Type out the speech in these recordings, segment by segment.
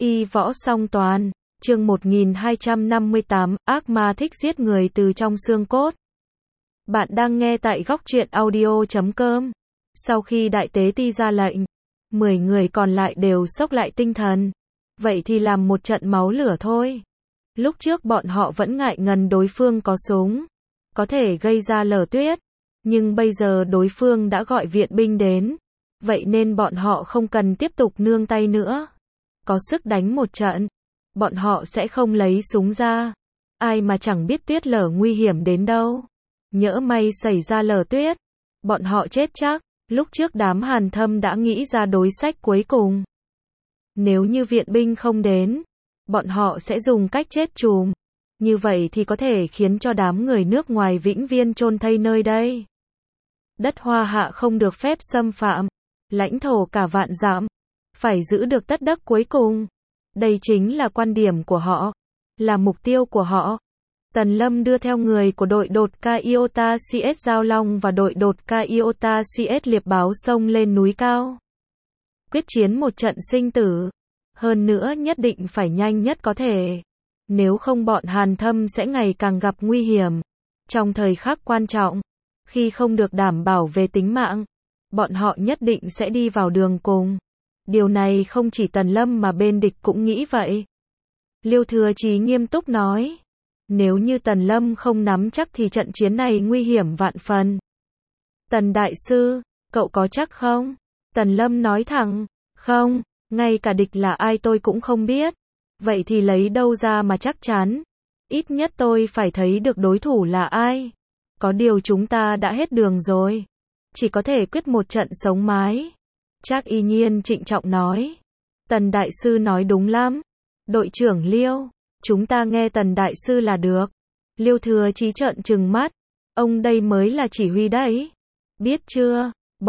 Y Võ Song Toàn, chương 1258, ác ma thích giết người từ trong xương cốt. Bạn đang nghe tại góc truyện audio.com. Sau khi đại tế ti ra lệnh, 10 người còn lại đều xốc lại tinh thần. Vậy thì làm một trận máu lửa thôi. Lúc trước bọn họ vẫn ngại ngần đối phương có súng, có thể gây ra lở tuyết. Nhưng bây giờ đối phương đã gọi viện binh đến. Vậy nên bọn họ không cần tiếp tục nương tay nữa. Có sức đánh một trận, bọn họ sẽ không lấy súng ra. Ai mà chẳng biết tuyết lở nguy hiểm đến đâu. Nhỡ may xảy ra lở tuyết, bọn họ chết chắc. Lúc trước đám Hàn Thâm đã nghĩ ra đối sách cuối cùng. Nếu như viện binh không đến, bọn họ sẽ dùng cách chết chùm. Như vậy thì có thể khiến cho đám người nước ngoài vĩnh viễn chôn thây nơi đây. Đất Hoa Hạ không được phép xâm phạm, lãnh thổ cả vạn dặm, phải giữ được tất đất cuối cùng. Đây chính là quan điểm của họ, là mục tiêu của họ. Tần Lâm đưa theo người của đội đột ca Iota CS Giao Long và đội đột ca Iota CS Liệp Báo xông lên núi cao. Quyết chiến một trận sinh tử. Hơn nữa nhất định phải nhanh nhất có thể. Nếu không bọn Hàn Thâm sẽ ngày càng gặp nguy hiểm. Trong thời khắc quan trọng, khi không được đảm bảo về tính mạng, bọn họ nhất định sẽ đi vào đường cùng. Điều này không chỉ Tần Lâm mà bên địch cũng nghĩ vậy. Liêu Thừa Chí nghiêm túc nói. Nếu như Tần Lâm không nắm chắc thì trận chiến này nguy hiểm vạn phần. Tần Đại Sư, cậu có chắc không? Tần Lâm nói thẳng, không, ngay cả địch là ai tôi cũng không biết. Vậy thì lấy đâu ra mà chắc chắn? Ít nhất tôi phải thấy được đối thủ là ai. Có điều chúng ta đã hết đường rồi. Chỉ có thể quyết một trận sống mái. Trác Y Nhiên trịnh trọng nói. Tần Đại Sư nói đúng lắm. Đội trưởng Liêu, chúng ta nghe Tần Đại Sư là được. Liêu Thừa Chí trợn trừng mắt. Ông đây mới là chỉ huy đấy. Biết chưa,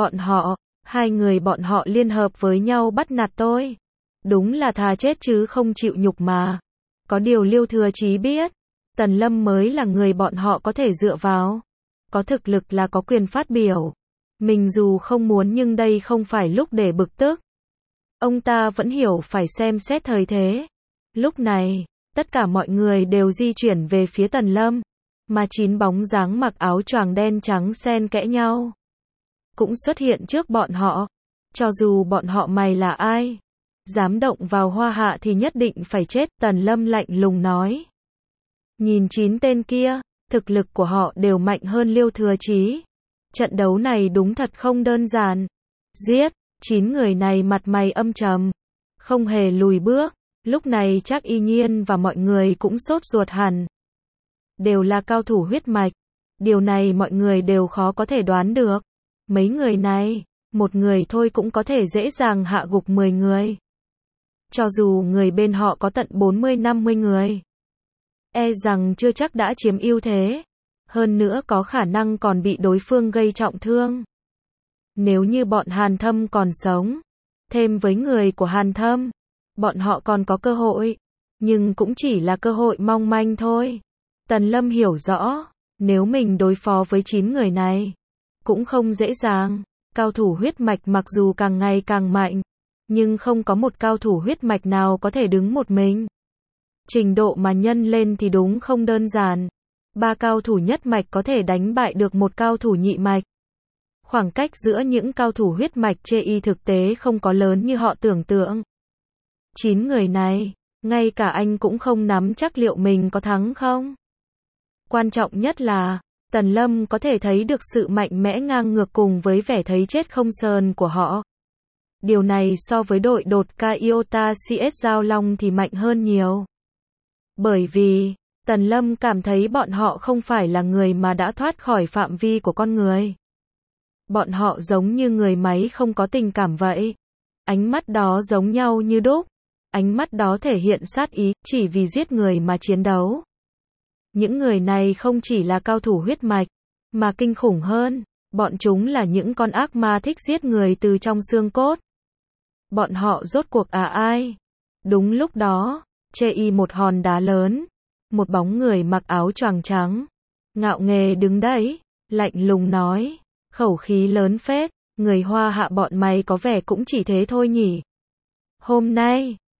hai người bọn họ liên hợp với nhau bắt nạt tôi. Đúng là thà chết chứ không chịu nhục mà. Có điều Liêu Thừa Chí biết, Tần Lâm mới là người bọn họ có thể dựa vào. Có thực lực là có quyền phát biểu. Mình dù không muốn nhưng đây không phải lúc để bực tức. Ông ta vẫn hiểu phải xem xét thời thế. Lúc này, tất cả mọi người đều di chuyển về phía Tần Lâm, mà 9 bóng dáng mặc áo choàng đen trắng xen kẽ nhau cũng xuất hiện trước bọn họ. Cho dù bọn họ mày là ai, dám động vào Hoa Hạ thì nhất định phải chết, Tần Lâm lạnh lùng nói. Nhìn 9 tên kia, thực lực của họ đều mạnh hơn Liêu Thừa Chí. Trận đấu này đúng thật không đơn giản. Giết, 9 người này mặt mày âm trầm, không hề lùi bước. Lúc này Trác Y Nhiên và mọi người cũng sốt ruột hẳn. Đều là cao thủ huyết mạch. Điều này mọi người đều khó có thể đoán được. Mấy người này, một người thôi cũng có thể dễ dàng hạ gục 10 người. Cho dù người bên họ có tận 40-50 người, e rằng chưa chắc đã chiếm ưu thế. Hơn nữa có khả năng còn bị đối phương gây trọng thương. Nếu như bọn Hàn Thâm còn sống, thêm với người của Hàn Thâm, bọn họ còn có cơ hội, nhưng cũng chỉ là cơ hội mong manh thôi. Tần Lâm hiểu rõ, nếu mình đối phó với 9 người này, cũng không dễ dàng. Cao thủ huyết mạch mặc dù càng ngày càng mạnh, nhưng không có một cao thủ huyết mạch nào có thể đứng một mình. Trình độ mà nhân lên thì đúng không đơn giản. 3 cao thủ nhất mạch có thể đánh bại được một cao thủ nhị mạch. Khoảng cách giữa những cao thủ huyết mạch chê y thực tế không có lớn như họ tưởng tượng. 9 người này, ngay cả anh cũng không nắm chắc liệu mình có thắng không. Quan trọng nhất là, Tần Lâm có thể thấy được sự mạnh mẽ ngang ngược cùng với vẻ thấy chết không sờn của họ. Điều này so với đội đột ca Iota CS Giao Long thì mạnh hơn nhiều. Bởi vì, Tần Lâm cảm thấy bọn họ không phải là người mà đã thoát khỏi phạm vi của con người. Bọn họ giống như người máy không có tình cảm vậy. Ánh mắt đó giống nhau như đúc. Ánh mắt đó thể hiện sát ý, chỉ vì giết người mà chiến đấu. Những người này không chỉ là cao thủ huyết mạch, mà kinh khủng hơn, bọn chúng là những con ác ma thích giết người từ trong xương cốt. Bọn họ rốt cuộc ai? Đúng lúc đó, chê y một hòn đá lớn, một bóng người mặc áo choàng trắng, ngạo nghễ đứng đấy, lạnh lùng nói, khẩu khí lớn phết, người Hoa Hạ bọn mày có vẻ cũng chỉ thế thôi nhỉ. Hôm nay,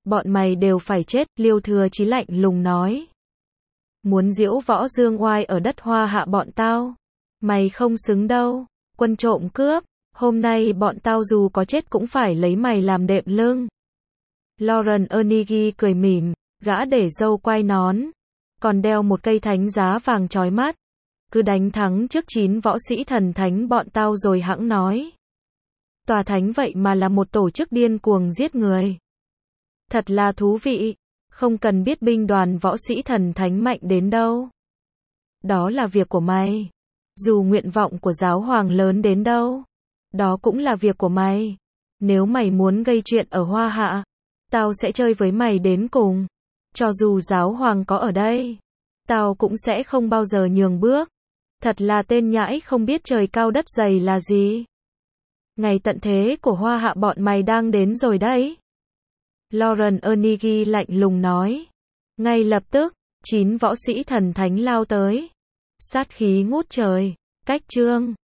Bọn mày đều phải chết, Liêu Thừa Chí lạnh lùng nói. Muốn giễu võ dương oai ở đất Hoa Hạ bọn tao. Mày không xứng đâu, quân trộm cướp, hôm nay bọn tao dù có chết cũng phải lấy mày làm đệm lưng. Lauren Onigi cười mỉm, gã để râu quai nón, còn đeo một cây thánh giá vàng chói mắt. Cứ đánh thắng trước 9 võ sĩ thần thánh bọn tao rồi hẵng nói. Tòa thánh vậy mà là một tổ chức điên cuồng giết người. Thật là thú vị, không cần biết binh đoàn võ sĩ thần thánh mạnh đến đâu. Đó là việc của mày. Dù nguyện vọng của giáo hoàng lớn đến đâu, đó cũng là việc của mày. Nếu mày muốn gây chuyện ở Hoa Hạ, tao sẽ chơi với mày đến cùng. Cho dù giáo hoàng có ở đây, tao cũng sẽ không bao giờ nhường bước. Thật là tên nhãi không biết trời cao đất dày là gì. Ngày tận thế của Hoa Hạ bọn mày đang đến rồi đấy. Lauren Onigi lạnh lùng nói. Ngay lập tức, 9 võ sĩ thần thánh lao tới. Sát khí ngút trời. Cách chương